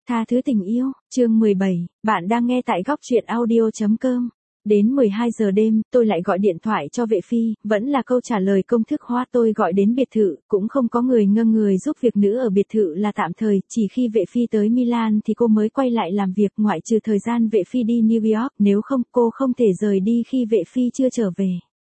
Tha thứ tình yêu, chương 17, bạn đang nghe tại góc truyện audio.com. Đến 12 giờ đêm, tôi lại gọi điện thoại cho vệ phi, vẫn là câu trả lời công thức hóa. Tôi gọi đến biệt thự, cũng không có người ngơ người giúp việc nữ ở biệt thự là tạm thời, chỉ khi vệ phi tới Milan thì cô mới quay lại làm việc, ngoại trừ thời gian vệ phi đi New York, nếu không cô không thể rời đi khi vệ phi chưa trở về.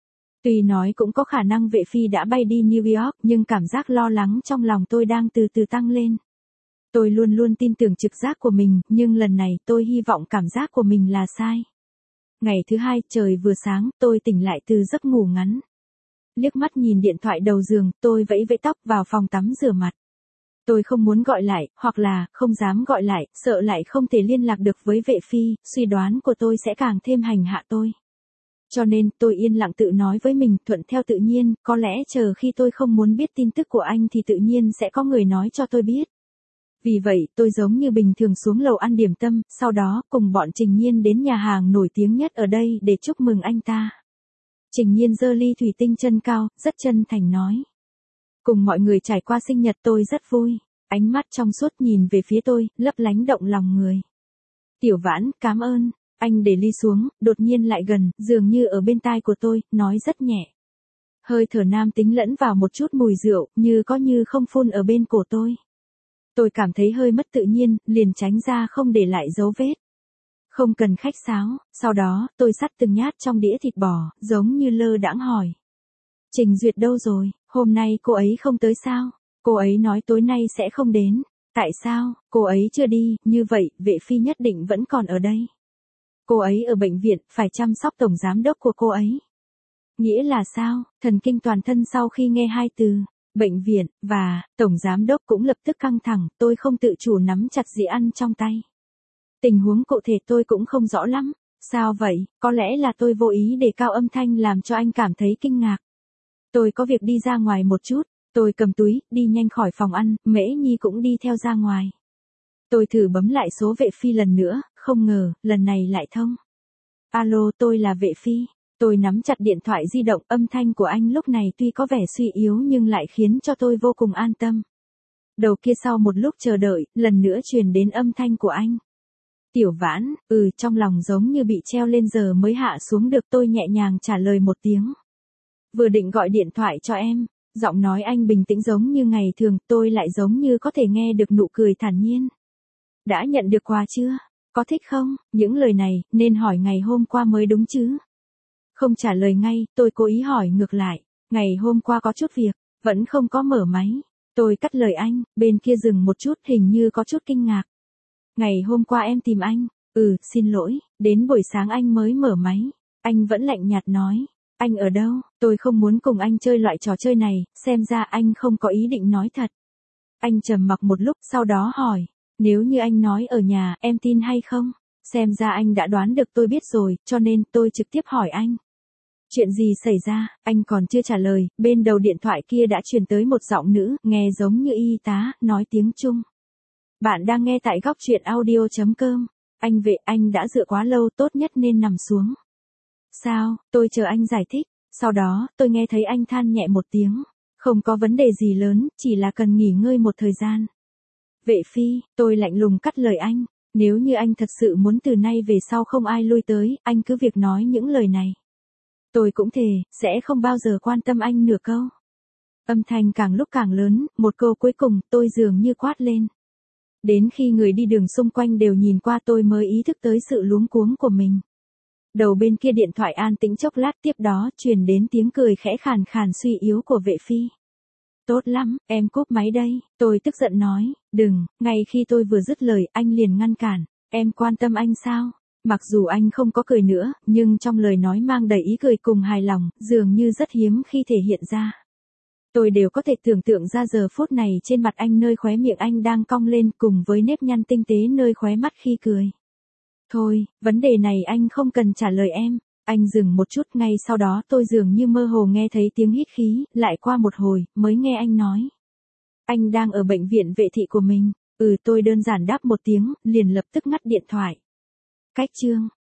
Tuy nói cũng có khả năng vệ phi đã bay đi New York, nhưng cảm giác lo lắng trong lòng tôi đang từ từ tăng lên. Tôi luôn luôn tin tưởng trực giác của mình, nhưng lần này tôi hy vọng cảm giác của mình là sai. Ngày thứ hai, trời vừa sáng, tôi tỉnh lại từ giấc ngủ ngắn. Liếc mắt nhìn điện thoại đầu giường, tôi vẫy vẫy tóc vào phòng tắm rửa mặt. Tôi không muốn gọi lại, hoặc là không dám gọi lại, sợ lại không thể liên lạc được với vệ phi, suy đoán của tôi sẽ càng thêm hành hạ tôi. Cho nên, tôi yên lặng tự nói với mình, thuận theo tự nhiên, có lẽ chờ khi tôi không muốn biết tin tức của anh thì tự nhiên sẽ có người nói cho tôi biết. Vì vậy, tôi giống như bình thường xuống lầu ăn điểm tâm, sau đó, cùng bọn Trình Nhiên đến nhà hàng nổi tiếng nhất ở đây để chúc mừng anh ta. Trình Nhiên giơ ly thủy tinh chân cao, rất chân thành nói. Cùng mọi người trải qua sinh nhật tôi rất vui. Ánh mắt trong suốt nhìn về phía tôi, lấp lánh động lòng người. Tiểu Vãn, cảm ơn. Anh để ly xuống, đột nhiên lại gần, dường như ở bên tai của tôi, nói rất nhẹ. Hơi thở nam tính lẫn vào một chút mùi rượu, như có như không phun ở bên cổ tôi. Tôi cảm thấy hơi mất tự nhiên, liền tránh ra không để lại dấu vết. Không cần khách sáo, sau đó, tôi xắt từng nhát trong đĩa thịt bò, giống như lơ đãng hỏi. Trình Duyệt đâu rồi, hôm nay cô ấy không tới sao? Cô ấy nói tối nay sẽ không đến. Tại sao, cô ấy chưa đi, như vậy, vệ phi nhất định vẫn còn ở đây. Cô ấy ở bệnh viện, phải chăm sóc tổng giám đốc của cô ấy. Nghĩa là sao, thần kinh toàn thân sau khi nghe hai từ. Bệnh viện, và, tổng giám đốc cũng lập tức căng thẳng, tôi không tự chủ nắm chặt dĩa ăn trong tay. Tình huống cụ thể tôi cũng không rõ lắm. Sao vậy, có lẽ là tôi vô ý để cao âm thanh làm cho anh cảm thấy kinh ngạc. Tôi có việc đi ra ngoài một chút, tôi cầm túi, đi nhanh khỏi phòng ăn, Mễ Nhi cũng đi theo ra ngoài. Tôi thử bấm lại số vệ phi lần nữa, không ngờ, lần này lại thông. Alo, tôi là vệ phi. Tôi nắm chặt điện thoại di động, âm thanh của anh lúc này tuy có vẻ suy yếu nhưng lại khiến cho tôi vô cùng an tâm. Đầu kia sau một lúc chờ đợi, lần nữa truyền đến âm thanh của anh. Tiểu Vãn, trong lòng giống như bị treo lên giờ mới hạ xuống được, tôi nhẹ nhàng trả lời một tiếng. Vừa định gọi điện thoại cho em, giọng nói anh bình tĩnh giống như ngày thường, tôi lại giống như có thể nghe được nụ cười thản nhiên. Đã nhận được quà chưa? Có thích không? Những lời này, nên hỏi ngày hôm qua mới đúng chứ? Không trả lời ngay, tôi cố ý hỏi ngược lại. Ngày hôm qua có chút việc, vẫn không có mở máy. Tôi cắt lời anh, bên kia dừng một chút, hình như có chút kinh ngạc. Ngày hôm qua em tìm anh. Xin lỗi, đến buổi sáng anh mới mở máy. Anh vẫn lạnh nhạt nói. Anh ở đâu? Tôi không muốn cùng anh chơi loại trò chơi này, xem ra anh không có ý định nói thật. Anh trầm mặc một lúc, sau đó hỏi. Nếu như anh nói ở nhà, em tin hay không? Xem ra anh đã đoán được tôi biết rồi, cho nên tôi trực tiếp hỏi anh. Chuyện gì xảy ra, anh còn chưa trả lời, bên đầu điện thoại kia đã truyền tới một giọng nữ, nghe giống như y tá, nói tiếng Trung. Bạn đang nghe tại góc truyện audio.com. Anh vệ, anh đã dựa quá lâu, tốt nhất nên nằm xuống. Sao, tôi chờ anh giải thích. Sau đó, tôi nghe thấy anh than nhẹ một tiếng. Không có vấn đề gì lớn, chỉ là cần nghỉ ngơi một thời gian. Vệ phi, tôi lạnh lùng cắt lời anh. Nếu như anh thật sự muốn từ nay về sau không ai lui tới, anh cứ việc nói những lời này. Tôi cũng thề, sẽ không bao giờ quan tâm anh nửa câu. Âm thanh càng lúc càng lớn, một câu cuối cùng, tôi dường như quát lên. Đến khi người đi đường xung quanh đều nhìn qua tôi mới ý thức tới sự luống cuống của mình. Đầu bên kia điện thoại an tĩnh chốc lát, tiếp đó truyền đến tiếng cười khẽ khàn khàn suy yếu của vệ phi. Tốt lắm, em cúp máy đây, tôi tức giận nói, đừng, ngay khi tôi vừa dứt lời, anh liền ngăn cản, em quan tâm anh sao? Mặc dù anh không có cười nữa, nhưng trong lời nói mang đầy ý cười cùng hài lòng, dường như rất hiếm khi thể hiện ra. Tôi đều có thể tưởng tượng ra giờ phút này trên mặt anh nơi khóe miệng anh đang cong lên cùng với nếp nhăn tinh tế nơi khóe mắt khi cười. Thôi, vấn đề này anh không cần trả lời em. Anh dừng một chút, ngay sau đó tôi dường như mơ hồ nghe thấy tiếng hít khí, lại qua một hồi, mới nghe anh nói. Anh đang ở bệnh viện vệ thị của mình. Tôi đơn giản đáp một tiếng, liền lập tức ngắt điện thoại. Cách chương.